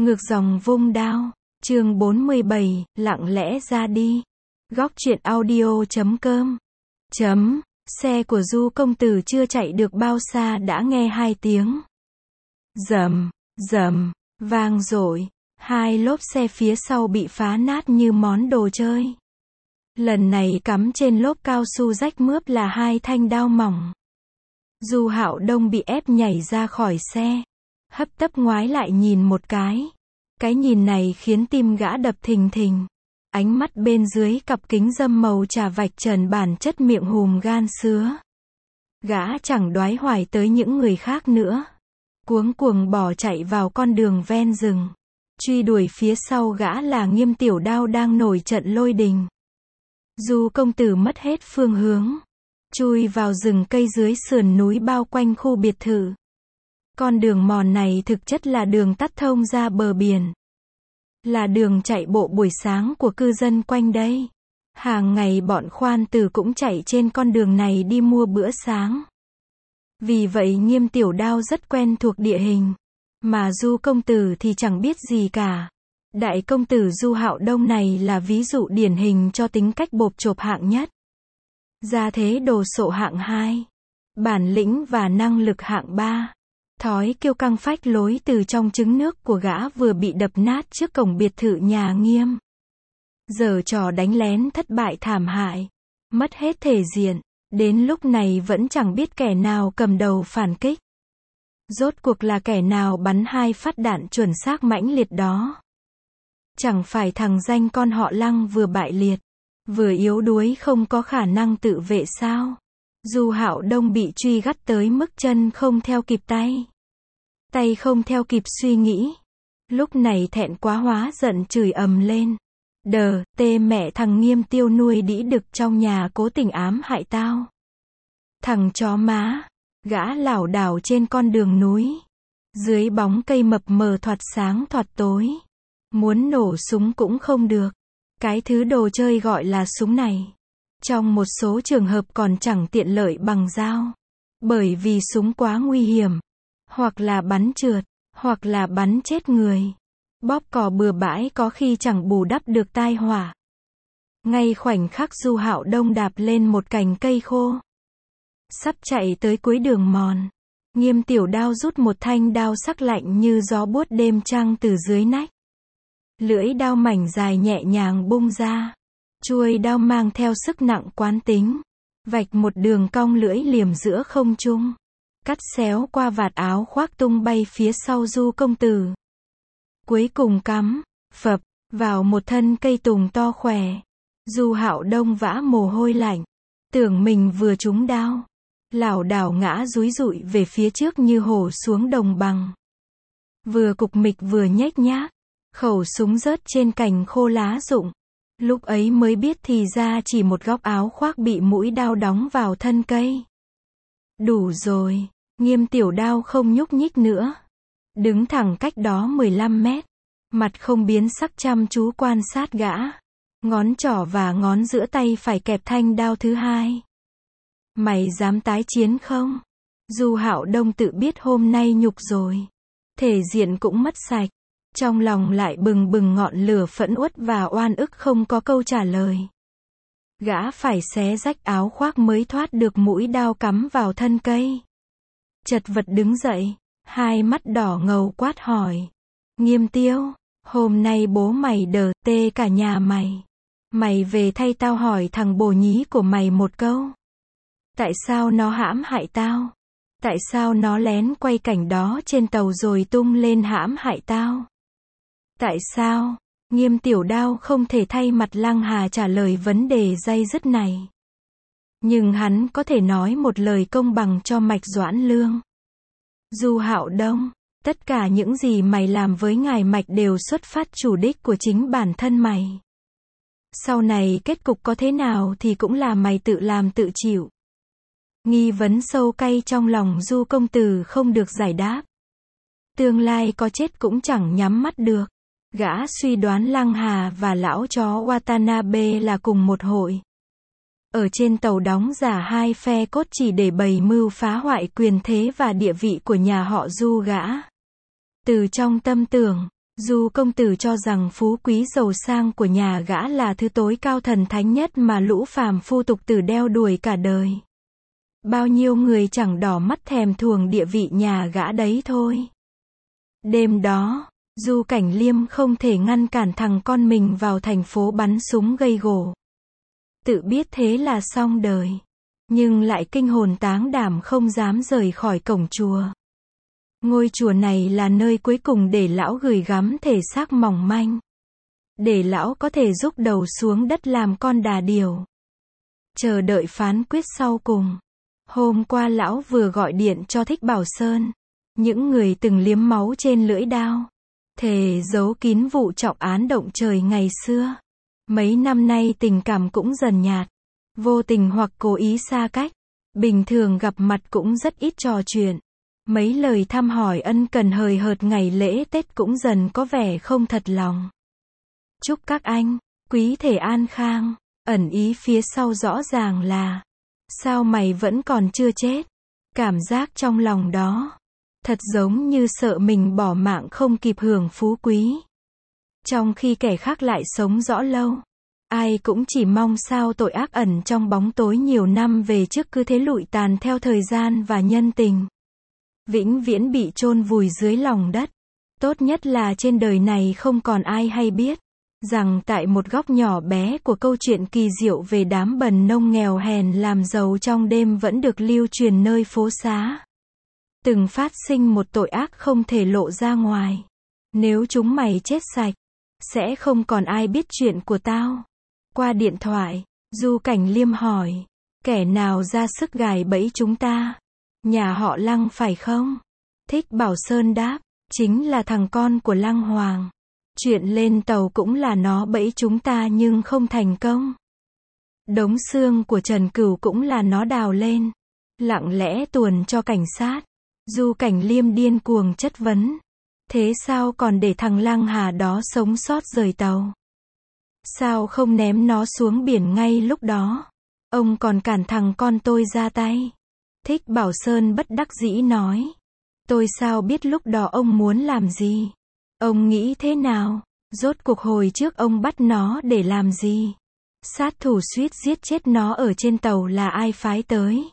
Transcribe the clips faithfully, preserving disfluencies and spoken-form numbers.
Ngược dòng vung đao, chương bốn mươi bảy, lặng lẽ ra đi. Góc truyện audio chấm com. Chấm, xe của Du công tử chưa chạy được bao xa đã nghe hai tiếng. Rầm, rầm, vang dội, hai lốp xe phía sau bị phá nát như món đồ chơi. Lần này cắm trên lốp cao su rách mướp là hai thanh đao mỏng. Du Hạo Đông bị ép nhảy ra khỏi xe, hấp tấp ngoái lại nhìn một cái. Cái nhìn này khiến tim gã đập thình thình. Ánh mắt bên dưới cặp kính râm màu trà vạch trần bản chất miệng hùm gan sứa. Gã chẳng đoái hoài tới những người khác nữa. Cuống cuồng bỏ chạy vào con đường ven rừng. Truy đuổi phía sau gã là Nghiêm Tiểu Đao đang nổi trận lôi đình. Du công tử mất hết phương hướng, chui vào rừng cây dưới sườn núi bao quanh khu biệt thự. Con đường mòn này thực chất là đường tắt thông ra bờ biển. Là đường chạy bộ buổi sáng của cư dân quanh đây. Hàng ngày bọn khoan tử cũng chạy trên con đường này đi mua bữa sáng. Vì vậy Nghiêm Tiểu Đao rất quen thuộc địa hình. Mà Du công tử thì chẳng biết gì cả. Đại công tử Du Hạo Đông này là ví dụ điển hình cho tính cách bộp chộp hạng nhất. Gia thế đồ sộ hạng hai. Bản lĩnh và năng lực hạng ba. Thói kiêu căng phách lối từ trong trứng nước của gã vừa bị đập nát trước cổng biệt thự nhà Nghiêm. Giở trò đánh lén thất bại thảm hại. Mất hết thể diện. Đến lúc này vẫn chẳng biết kẻ nào cầm đầu phản kích. Rốt cuộc là kẻ nào bắn hai phát đạn chuẩn xác mãnh liệt đó. Chẳng phải thằng danh con họ Lăng vừa bại liệt, vừa yếu đuối không có khả năng tự vệ sao? Du Hạo Đông bị truy gắt tới mức chân không theo kịp tay. Tay không theo kịp suy nghĩ. Lúc này thẹn quá hóa giận chửi ầm lên. Đờ, tê mẹ thằng Nghiêm Tiêu nuôi đĩ đực trong nhà cố tình ám hại tao. Thằng chó má. Gã lảo đảo trên con đường núi. Dưới bóng cây mập mờ thoạt sáng thoạt tối. Muốn nổ súng cũng không được. Cái thứ đồ chơi gọi là súng này. Trong một số trường hợp còn chẳng tiện lợi bằng dao. Bởi vì súng quá nguy hiểm. Hoặc là bắn trượt, hoặc là bắn chết người. Bóp cò bừa bãi có khi chẳng bù đắp được tai họa. Ngay khoảnh khắc Du Hạo Đông đạp lên một cành cây khô. Sắp chạy tới cuối đường mòn. Nghiêm Tiểu Đao rút một thanh đao sắc lạnh như gió buốt đêm trăng từ dưới nách. Lưỡi đao mảnh dài nhẹ nhàng bung ra. Chuôi đao mang theo sức nặng quán tính. Vạch một đường cong lưỡi liềm giữa không trung. Cắt xéo qua vạt áo khoác tung bay phía sau Du công tử. Cuối cùng cắm, phập, vào một thân cây tùng to khỏe. Du Hạo Đông vã mồ hôi lạnh. Tưởng mình vừa trúng đao. Lảo đảo ngã dúi dụi về phía trước như hổ xuống đồng bằng. Vừa cục mịch vừa nhếch nhác. Khẩu súng rớt trên cành khô lá rụng. Lúc ấy mới biết thì ra chỉ một góc áo khoác bị mũi đao đóng vào thân cây. Đủ rồi. Nghiêm Tiểu Đao không nhúc nhích nữa. Đứng thẳng cách đó mười lăm mét. Mặt không biến sắc chăm chú quan sát gã. Ngón trỏ và ngón giữa tay phải kẹp thanh đao thứ hai. Mày dám tái chiến không? Du Hạo Đông tự biết hôm nay nhục rồi. Thể diện cũng mất sạch. Trong lòng lại bừng bừng ngọn lửa phẫn uất và oan ức không có câu trả lời. Gã phải xé rách áo khoác mới thoát được mũi đao cắm vào thân cây. Chật vật đứng dậy, hai mắt đỏ ngầu quát hỏi. Nghiêm Tiêu, hôm nay bố mày đờ tê cả nhà mày. Mày về thay tao hỏi thằng bồ nhí của mày một câu. Tại sao nó hãm hại tao? Tại sao nó lén quay cảnh đó trên tàu rồi tung lên hãm hại tao? Tại sao? Nghiêm Tiểu Đao không thể thay mặt Lăng Hà trả lời vấn đề day dứt này. Nhưng hắn có thể nói một lời công bằng cho Mạch Doãn Lương. Du Hạo Đông, tất cả những gì mày làm với ngài Mạch đều xuất phát chủ đích của chính bản thân mày. Sau này kết cục có thế nào thì cũng là mày tự làm tự chịu. Nghi vấn sâu cay trong lòng Du công tử không được giải đáp. Tương lai có chết cũng chẳng nhắm mắt được. Gã suy đoán Lăng Hà và lão chó Watanabe là cùng một hội. Ở trên tàu đóng giả hai phe cốt chỉ để bày mưu phá hoại quyền thế và địa vị của nhà họ Du gã. Từ trong tâm tưởng, Du công tử cho rằng phú quý giàu sang của nhà gã là thứ tối cao thần thánh nhất mà lũ phàm phu tục tử đeo đuổi cả đời. Bao nhiêu người chẳng đỏ mắt thèm thuồng địa vị nhà gã đấy thôi. Đêm đó, Du Cảnh Liêm không thể ngăn cản thằng con mình vào thành phố bắn súng gây gổ. Tự biết thế là xong đời. Nhưng lại kinh hồn táng đảm không dám rời khỏi cổng chùa. Ngôi chùa này là nơi cuối cùng để lão gửi gắm thể xác mỏng manh. Để lão có thể rúc đầu xuống đất làm con đà điểu. Chờ đợi phán quyết sau cùng. Hôm qua lão vừa gọi điện cho Thích Bảo Sơn. Những người từng liếm máu trên lưỡi đao. Thề giấu kín vụ trọng án động trời ngày xưa. Mấy năm nay tình cảm cũng dần nhạt. Vô tình hoặc cố ý xa cách. Bình thường gặp mặt cũng rất ít trò chuyện. Mấy lời thăm hỏi ân cần hời hợt ngày lễ Tết cũng dần có vẻ không thật lòng. Chúc các anh, quý thể an khang. Ẩn ý phía sau rõ ràng là, sao mày vẫn còn chưa chết? Cảm giác trong lòng đó, thật giống như sợ mình bỏ mạng không kịp hưởng phú quý. Trong khi kẻ khác lại sống rõ lâu. Ai cũng chỉ mong sao tội ác ẩn trong bóng tối nhiều năm về trước cứ thế lụi tàn theo thời gian và nhân tình. Vĩnh viễn bị chôn vùi dưới lòng đất. Tốt nhất là trên đời này không còn ai hay biết. Rằng tại một góc nhỏ bé của câu chuyện kỳ diệu về đám bần nông nghèo hèn làm giàu trong đêm vẫn được lưu truyền nơi phố xá. Từng phát sinh một tội ác không thể lộ ra ngoài. Nếu chúng mày chết sạch, sẽ không còn ai biết chuyện của tao. Qua điện thoại, Du Cảnh Liêm hỏi, kẻ nào ra sức gài bẫy chúng ta? Nhà họ Lăng phải không? Thích Bảo Sơn đáp, chính là thằng con của Lăng Hoàng. Chuyện lên tàu cũng là nó bẫy chúng ta nhưng không thành công. Đống xương của Trần Cửu cũng là nó đào lên. Lặng lẽ tuồn cho cảnh sát. Du Cảnh Liêm điên cuồng chất vấn. Thế sao còn để thằng Lăng Hà đó sống sót rời tàu? Sao không ném nó xuống biển ngay lúc đó? Ông còn cản thằng con tôi ra tay. Thích Bảo Sơn bất đắc dĩ nói. Tôi sao biết lúc đó ông muốn làm gì? Ông nghĩ thế nào? Rốt cuộc hồi trước ông bắt nó để làm gì? Sát thủ suýt giết chết nó ở trên tàu là ai phái tới?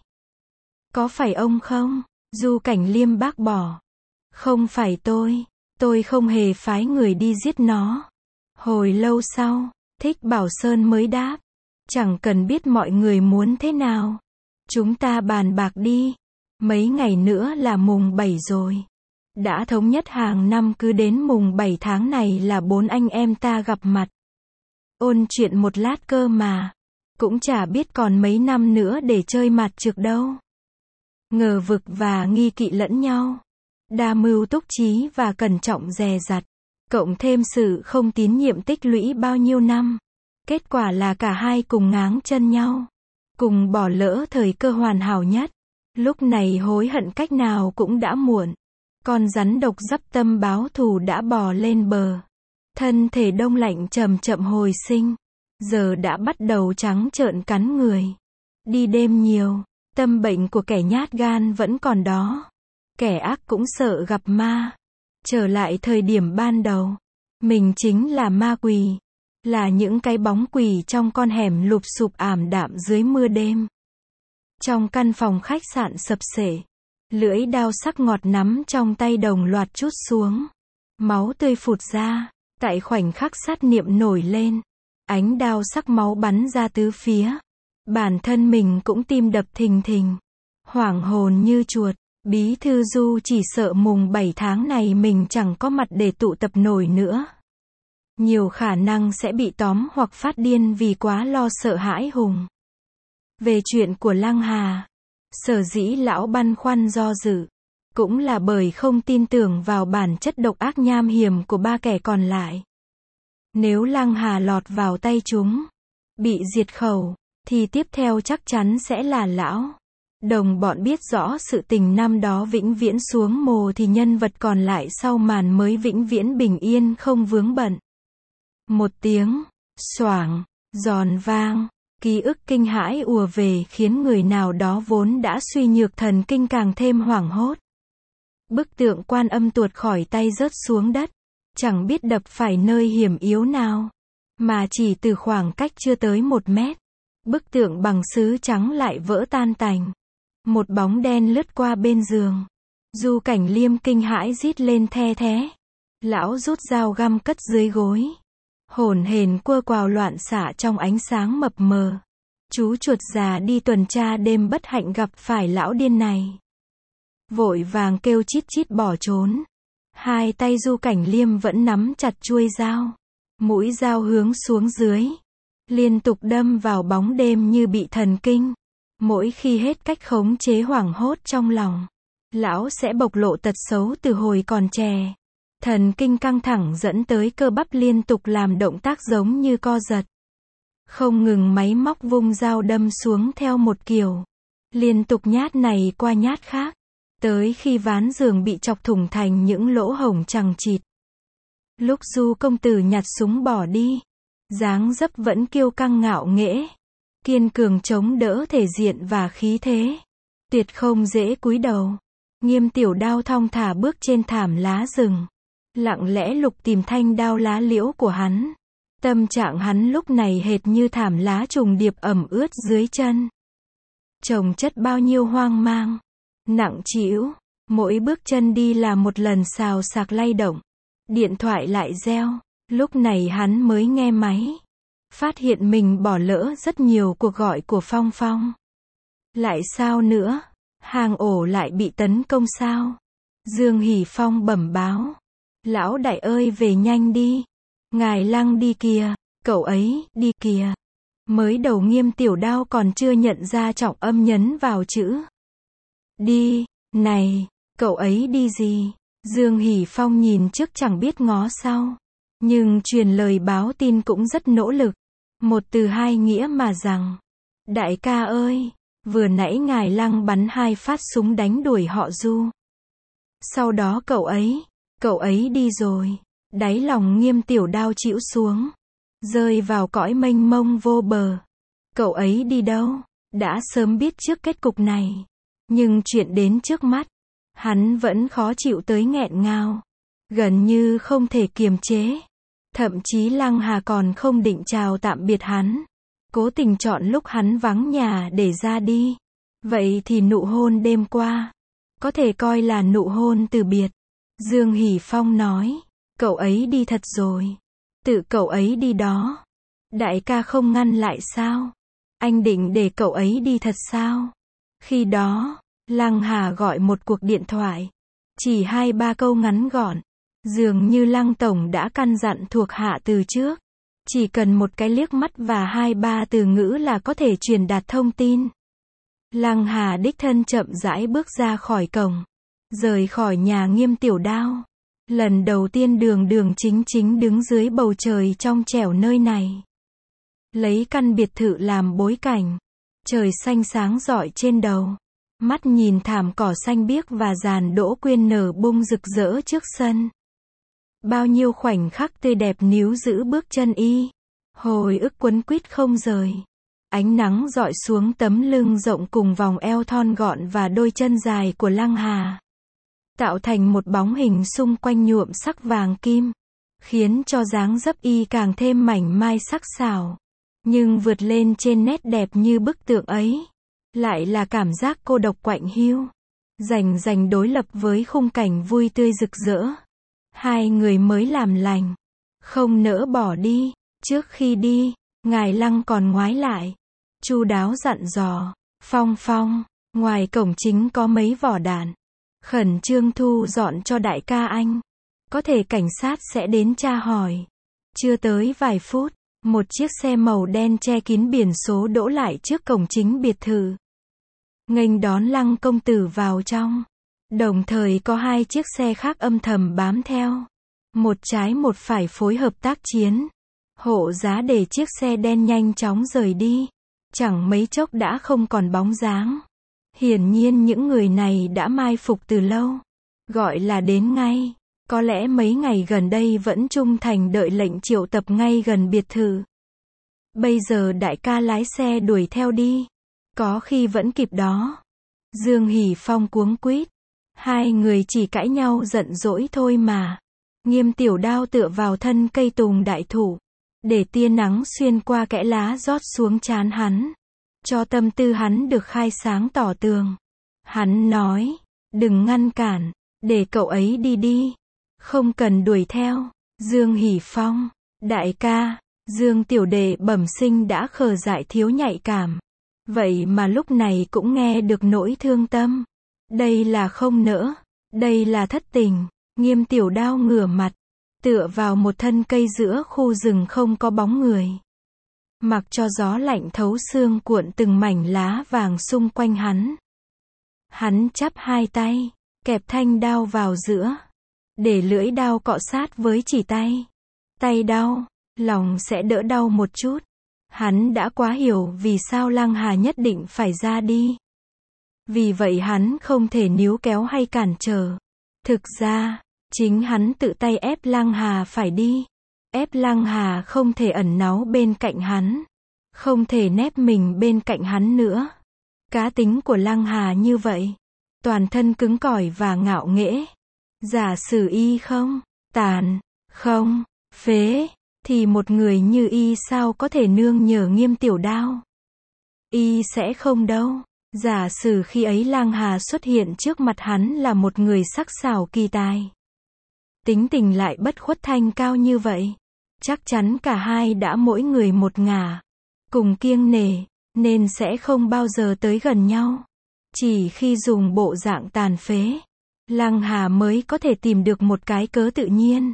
Có phải ông không? Du Cảnh Liêm bác bỏ. Không phải tôi. Tôi không hề phái người đi giết nó. Hồi lâu sau, Thích Bảo Sơn mới đáp. Chẳng cần biết mọi người muốn thế nào. Chúng ta bàn bạc đi. Mấy ngày nữa là mùng bảy rồi. Đã thống nhất hàng năm cứ đến mùng bảy tháng này là bốn anh em ta gặp mặt. Ôn chuyện một lát cơ mà. Cũng chả biết còn mấy năm nữa để chơi mặt trược đâu. Ngờ vực và nghi kỵ lẫn nhau. Đa mưu túc trí và cẩn trọng dè dặt. Cộng thêm sự không tín nhiệm tích lũy bao nhiêu năm. Kết quả là cả hai cùng ngáng chân nhau. Cùng bỏ lỡ thời cơ hoàn hảo nhất. Lúc này hối hận cách nào cũng đã muộn. Con rắn độc dấp tâm báo thù đã bò lên bờ. Thân thể đông lạnh chậm chậm hồi sinh. Giờ đã bắt đầu trắng trợn cắn người. Đi đêm nhiều. Tâm bệnh của kẻ nhát gan vẫn còn đó. Kẻ ác cũng sợ gặp ma. Trở lại thời điểm ban đầu. Mình chính là ma quỷ. Là những cái bóng quỷ trong con hẻm lụp xụp ảm đạm dưới mưa đêm. Trong căn phòng khách sạn sập sệ. Lưỡi đao sắc ngọt nắm trong tay đồng loạt trút xuống. Máu tươi phụt ra. Tại khoảnh khắc sát niệm nổi lên. Ánh đao sắc máu bắn ra tứ phía. Bản thân mình cũng tim đập thình thình. Hoảng hồn như chuột. Bí thư Du chỉ sợ mùng bảy tháng này mình chẳng có mặt để tụ tập nổi nữa. Nhiều khả năng sẽ bị tóm hoặc phát điên vì quá lo sợ hãi hùng. Về chuyện của Lăng Hà. Sở dĩ lão băn khoăn do dự. Cũng là bởi không tin tưởng vào bản chất độc ác nham hiểm của ba kẻ còn lại. Nếu Lăng Hà lọt vào tay chúng. Bị diệt khẩu. Thì tiếp theo chắc chắn sẽ là lão. Đồng bọn biết rõ sự tình năm đó vĩnh viễn xuống mồ thì nhân vật còn lại sau màn mới vĩnh viễn bình yên không vướng bận. Một tiếng, xoảng, giòn vang, ký ức kinh hãi ùa về khiến người nào đó vốn đã suy nhược thần kinh càng thêm hoảng hốt. Bức tượng Quan Âm tuột khỏi tay rớt xuống đất. chẳng biết đập phải nơi hiểm yếu nào, mà chỉ từ khoảng cách chưa tới một mét, bức tượng bằng sứ trắng lại vỡ tan tành. Một bóng đen lướt qua bên giường. Du Cảnh Liêm kinh hãi rít lên the thé. Lão rút dao găm cất dưới gối. Hổn hển quơ quào loạn xạ trong ánh sáng mập mờ. Chú chuột già đi tuần tra đêm bất hạnh gặp phải lão điên này. Vội vàng kêu chít chít bỏ trốn. Hai tay Du Cảnh Liêm vẫn nắm chặt chuôi dao. Mũi dao hướng xuống dưới. Liên tục đâm vào bóng đêm như bị thần kinh. Mỗi khi hết cách khống chế hoảng hốt trong lòng, lão sẽ bộc lộ tật xấu từ hồi còn trẻ. Thần kinh căng thẳng dẫn tới cơ bắp liên tục làm động tác giống như co giật. Không ngừng máy móc vung dao đâm xuống theo một kiểu. Liên tục nhát này qua nhát khác. Tới khi ván giường bị chọc thủng thành những lỗ hổng chằng chịt. Lúc Du công tử nhặt súng bỏ đi, dáng dấp vẫn kiêu căng ngạo nghễ. Kiên cường chống đỡ thể diện và khí thế. Tuyệt không dễ cúi đầu. Nghiêm Tiểu Đao thong thả bước trên thảm lá rừng. Lặng lẽ lục tìm thanh đao lá liễu của hắn. Tâm trạng hắn lúc này hệt như thảm lá trùng điệp ẩm ướt dưới chân. Chồng chất bao nhiêu hoang mang. Nặng trĩu. Mỗi bước chân đi là một lần xào xạc lay động. Điện thoại lại reo. Lúc này hắn mới nghe máy. Phát hiện mình bỏ lỡ rất nhiều cuộc gọi của Phong Phong. Lại sao nữa? Hang ổ lại bị tấn công sao? Dương Hỷ Phong bẩm báo. Lão đại ơi về nhanh đi. Ngài Lăng đi kìa. Cậu ấy, đi kìa. Mới đầu Nghiêm Tiểu Đao còn chưa nhận ra trọng âm nhấn vào chữ. Đi, này, cậu ấy đi gì? Dương Hỷ Phong nhìn trước chẳng biết ngó sau. Nhưng truyền lời báo tin cũng rất nỗ lực. Một từ hai nghĩa mà rằng. Đại ca ơi, vừa nãy ngài Lăng bắn hai phát súng đánh đuổi họ Du. Sau đó cậu ấy, cậu ấy đi rồi. Đáy lòng Nghiêm Tiểu Đao chịu xuống. Rơi vào cõi mênh mông vô bờ. Cậu ấy đi đâu? Đã sớm biết trước kết cục này. Nhưng chuyện đến trước mắt. Hắn vẫn khó chịu tới nghẹn ngào. Gần như không thể kiềm chế. Thậm chí Lăng Hà còn không định chào tạm biệt hắn. Cố tình chọn lúc hắn vắng nhà để ra đi. Vậy thì nụ hôn đêm qua. Có thể coi là nụ hôn từ biệt. Dương Hỷ Phong nói. Cậu ấy đi thật rồi. Tự cậu ấy đi đó. Đại ca không ngăn lại sao? Anh định để cậu ấy đi thật sao? Khi đó, Lăng Hà gọi một cuộc điện thoại. Chỉ hai ba câu ngắn gọn. Dường như Lăng Tổng đã căn dặn thuộc hạ từ trước. Chỉ cần một cái liếc mắt và hai ba từ ngữ là có thể truyền đạt thông tin. Lăng Hà đích thân chậm rãi bước ra khỏi cổng. Rời khỏi nhà Nghiêm Tiểu Đao. Lần đầu tiên đường đường chính chính đứng dưới bầu trời trong trẻo nơi này. Lấy căn biệt thự làm bối cảnh. Trời xanh sáng rọi trên đầu. Mắt nhìn thảm cỏ xanh biếc và giàn đỗ quyên nở bung rực rỡ trước sân. Bao nhiêu khoảnh khắc tươi đẹp níu giữ bước chân y. Hồi ức quấn quýt không rời. Ánh nắng rọi xuống tấm lưng rộng cùng vòng eo thon gọn và đôi chân dài của Lăng Hà. Tạo thành một bóng hình xung quanh nhuộm sắc vàng kim. Khiến cho dáng dấp y càng thêm mảnh mai sắc sảo. Nhưng vượt lên trên nét đẹp như bức tượng ấy. Lại là cảm giác cô độc quạnh hiu. Rành rành đối lập với khung cảnh vui tươi rực rỡ. Hai người mới làm lành. Không nỡ bỏ đi. Trước khi đi, ngài Lăng còn ngoái lại. Chu đáo dặn dò. Phong Phong, ngoài cổng chính có mấy vỏ đạn. Khẩn trương thu dọn cho đại ca anh. Có thể cảnh sát sẽ đến tra hỏi. Chưa tới vài phút, một chiếc xe màu đen che kín biển số đỗ lại trước cổng chính biệt thự. Nghênh đón Lăng công tử vào trong. Đồng thời có hai chiếc xe khác âm thầm bám theo. Một trái một phải phối hợp tác chiến. Hộ giá để chiếc xe đen nhanh chóng rời đi. Chẳng mấy chốc đã không còn bóng dáng. Hiển nhiên những người này đã mai phục từ lâu. Gọi là đến ngay. Có lẽ mấy ngày gần đây vẫn trung thành đợi lệnh triệu tập ngay gần biệt thự. Bây giờ đại ca lái xe đuổi theo đi. Có khi vẫn kịp đó. Dương Hỷ Phong cuống quýt. Hai người chỉ cãi nhau giận dỗi thôi mà. Nghiêm Tiểu Đao tựa vào thân cây tùng đại thụ, để tia nắng xuyên qua kẽ lá rót xuống trán hắn, cho tâm tư hắn được khai sáng tỏ tường. Hắn nói, đừng ngăn cản, để cậu ấy đi đi, không cần đuổi theo. Dương Hỷ Phong, đại ca, Dương tiểu đệ bẩm sinh đã khờ dại thiếu nhạy cảm, vậy mà lúc này cũng nghe được nỗi thương tâm. Đây là không nỡ, đây là thất tình. Nghiêm Tiểu Đao ngửa mặt, tựa vào một thân cây giữa khu rừng không có bóng người. Mặc cho gió lạnh thấu xương cuộn từng mảnh lá vàng xung quanh hắn. Hắn chắp hai tay, kẹp thanh đao vào giữa, để lưỡi đao cọ sát với chỉ tay. Tay đau, lòng sẽ đỡ đau một chút. Hắn đã quá hiểu vì sao Lăng Hà nhất định phải ra đi. Vì vậy hắn không thể níu kéo hay cản trở. Thực ra, chính hắn tự tay ép Lăng Hà phải đi. Ép Lăng Hà không thể ẩn náu bên cạnh hắn. Không thể nép mình bên cạnh hắn nữa. Cá tính của Lăng Hà như vậy. Toàn thân cứng cỏi và ngạo nghễ. Giả sử y không, tàn, không, phế, thì một người như y sao có thể nương nhờ Nghiêm Tiểu Đao. Y sẽ không đâu. Giả sử khi ấy Lăng Hà xuất hiện trước mặt hắn là một người sắc sảo kỳ tài. Tính tình lại bất khuất thanh cao như vậy. Chắc chắn cả hai đã mỗi người một ngả. Cùng kiêng nể, nên sẽ không bao giờ tới gần nhau. Chỉ khi dùng bộ dạng tàn phế, Lăng Hà mới có thể tìm được một cái cớ tự nhiên,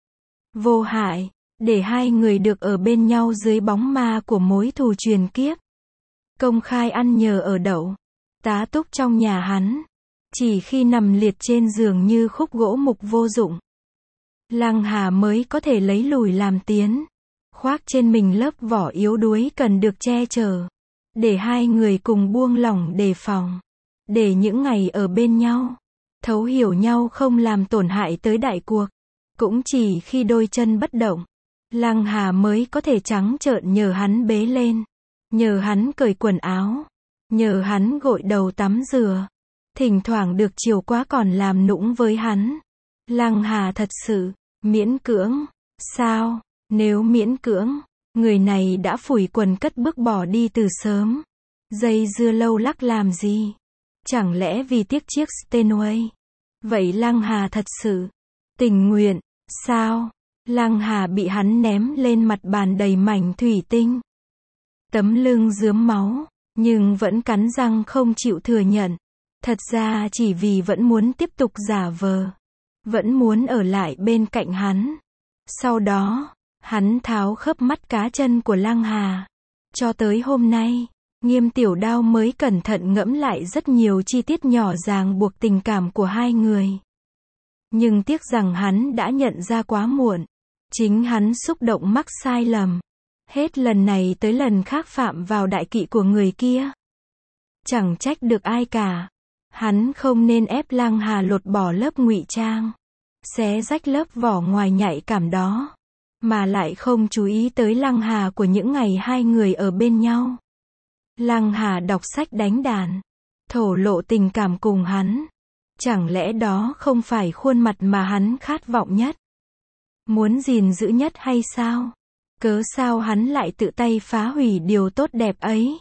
vô hại, để hai người được ở bên nhau dưới bóng ma của mối thù truyền kiếp. Công khai ăn nhờ ở đậu, tá túc trong nhà hắn. Chỉ khi nằm liệt trên giường như khúc gỗ mục vô dụng, Lăng Hà mới có thể lấy lùi làm tiến. Khoác trên mình lớp vỏ yếu đuối cần được che chở. Để hai người cùng buông lỏng đề phòng. Để những ngày ở bên nhau, thấu hiểu nhau không làm tổn hại tới đại cuộc. Cũng chỉ khi đôi chân bất động, Lăng Hà mới có thể trắng trợn nhờ hắn bế lên. Nhờ hắn cởi quần áo. Nhờ hắn gội đầu tắm rửa. Thỉnh thoảng được chiều quá còn làm nũng với hắn. Lăng Hà thật sự, miễn cưỡng. Sao, nếu miễn cưỡng, người này đã phủi quần cất bước bỏ đi từ sớm. Dây dưa lâu lắc làm gì? Chẳng lẽ vì tiếc chiếc Steinway? Vậy Lăng Hà thật sự tình nguyện, sao? Lăng Hà bị hắn ném lên mặt bàn đầy mảnh thủy tinh. Tấm lưng rướm máu, nhưng vẫn cắn răng không chịu thừa nhận. Thật ra chỉ vì vẫn muốn tiếp tục giả vờ. Vẫn muốn ở lại bên cạnh hắn. Sau đó, hắn tháo khớp mắt cá chân của Lăng Hà. Cho tới hôm nay, Nghiêm Tiểu Đao mới cẩn thận ngẫm lại rất nhiều chi tiết nhỏ ràng buộc tình cảm của hai người. Nhưng tiếc rằng hắn đã nhận ra quá muộn. Chính hắn xúc động mắc sai lầm. Hết lần này tới lần khác phạm vào đại kỵ của người kia. Chẳng trách được ai cả. Hắn không nên ép Lăng Hà lột bỏ lớp ngụy trang, xé rách lớp vỏ ngoài nhạy cảm đó, mà lại không chú ý tới Lăng Hà của những ngày hai người ở bên nhau. Lăng Hà đọc sách đánh đàn, thổ lộ tình cảm cùng hắn. Chẳng lẽ đó không phải khuôn mặt mà hắn khát vọng nhất, muốn gìn giữ nhất hay sao? Cớ sao hắn lại tự tay phá hủy điều tốt đẹp ấy?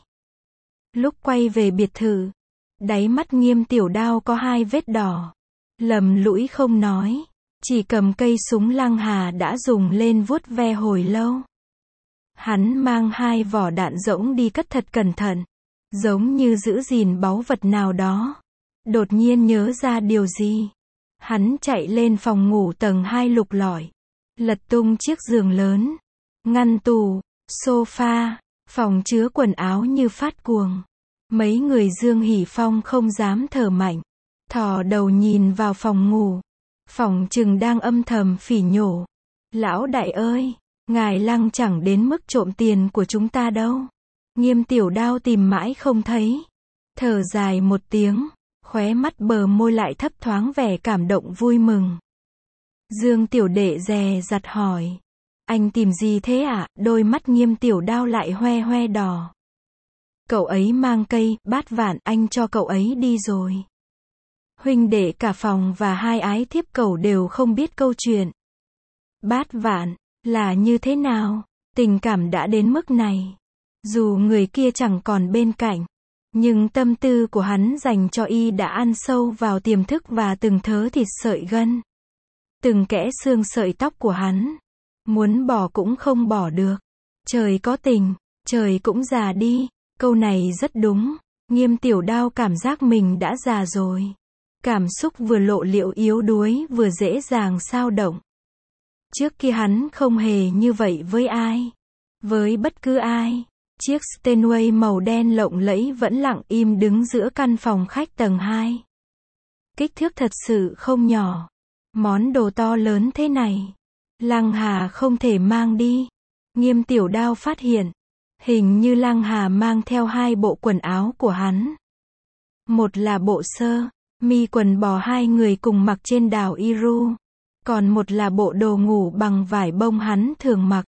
Lúc quay về biệt thự, đáy mắt Nghiêm Tiểu Đao có hai vết đỏ. Lầm lũi không nói, chỉ cầm cây súng Lăng Hà đã dùng lên vuốt ve hồi lâu. Hắn mang hai vỏ đạn rỗng đi cất thật cẩn thận, giống như giữ gìn báu vật nào đó. Đột nhiên nhớ ra điều gì, hắn chạy lên phòng ngủ tầng hai lục lọi, lật tung chiếc giường lớn, ngăn tủ, sofa, phòng chứa quần áo như phát cuồng. Mấy người Dương Hỷ Phong không dám thở mạnh, thò đầu nhìn vào phòng ngủ. Phòng chừng đang âm thầm phỉ nhổ. Lão đại ơi, ngài Lăng chẳng đến mức trộm tiền của chúng ta đâu. Nghiêm Tiểu Đao tìm mãi không thấy. Thở dài một tiếng, khóe mắt bờ môi lại thấp thoáng vẻ cảm động vui mừng. Dương Tiểu Đệ dè dặt hỏi, anh tìm gì thế ạ? À? Đôi mắt Nghiêm Tiểu Đao lại hoe hoe đỏ. Cậu ấy mang cây, bát vạn, anh cho cậu ấy đi rồi. Huynh đệ cả phòng và hai ái thiếp cậu đều không biết câu chuyện. Bát vạn, là như thế nào? Tình cảm đã đến mức này. Dù người kia chẳng còn bên cạnh, nhưng tâm tư của hắn dành cho y đã ăn sâu vào tiềm thức và từng thớ thịt sợi gân, từng kẽ xương sợi tóc của hắn. Muốn bỏ cũng không bỏ được. Trời có tình, trời cũng già đi. Câu này rất đúng. Nghiêm Tiểu Đao cảm giác mình đã già rồi. Cảm xúc vừa lộ liễu yếu đuối vừa dễ dàng xao động. Trước kia hắn không hề như vậy với ai. Với bất cứ ai. Chiếc Steinway màu đen lộng lẫy vẫn lặng im đứng giữa căn phòng khách tầng hai. Kích thước thật sự không nhỏ. Món đồ to lớn thế này, Lăng Hà không thể mang đi. Nghiêm Tiểu Đao phát hiện, hình như Lăng Hà mang theo hai bộ quần áo của hắn. Một là bộ sơ mi quần bò hai người cùng mặc trên đảo Iru, còn một là bộ đồ ngủ bằng vải bông hắn thường mặc.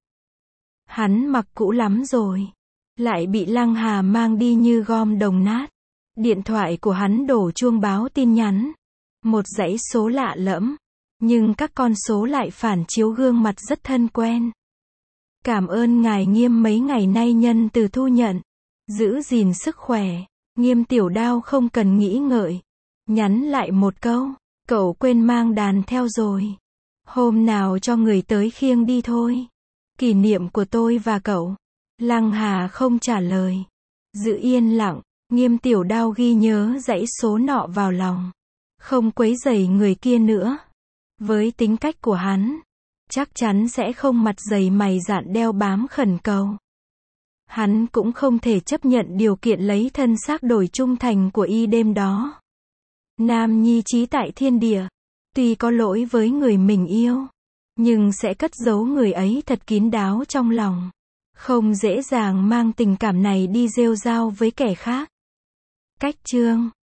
Hắn mặc cũ lắm rồi, lại bị Lăng Hà mang đi như gom đồng nát. Điện thoại của hắn đổ chuông báo tin nhắn, một dãy số lạ lẫm, nhưng các con số lại phản chiếu gương mặt rất thân quen. Cảm ơn ngài Nghiêm mấy ngày nay nhân từ thu nhận, giữ gìn sức khỏe. Nghiêm Tiểu Đao không cần nghĩ ngợi, nhắn lại một câu, cậu quên mang đàn theo rồi. Hôm nào cho người tới khiêng đi thôi. Kỷ niệm của tôi và cậu. Lăng Hà không trả lời, giữ yên lặng. Nghiêm Tiểu Đao ghi nhớ dãy số nọ vào lòng, không quấy rầy người kia nữa. Với tính cách của hắn, chắc chắn sẽ không mặt dày mày dạn đeo bám khẩn cầu. Hắn cũng không thể chấp nhận điều kiện lấy thân xác đổi trung thành của y đêm đó. Nam nhi trí tại thiên địa, tuy có lỗi với người mình yêu, nhưng sẽ cất giấu người ấy thật kín đáo trong lòng. Không dễ dàng mang tình cảm này đi rêu rao với kẻ khác. Cách chương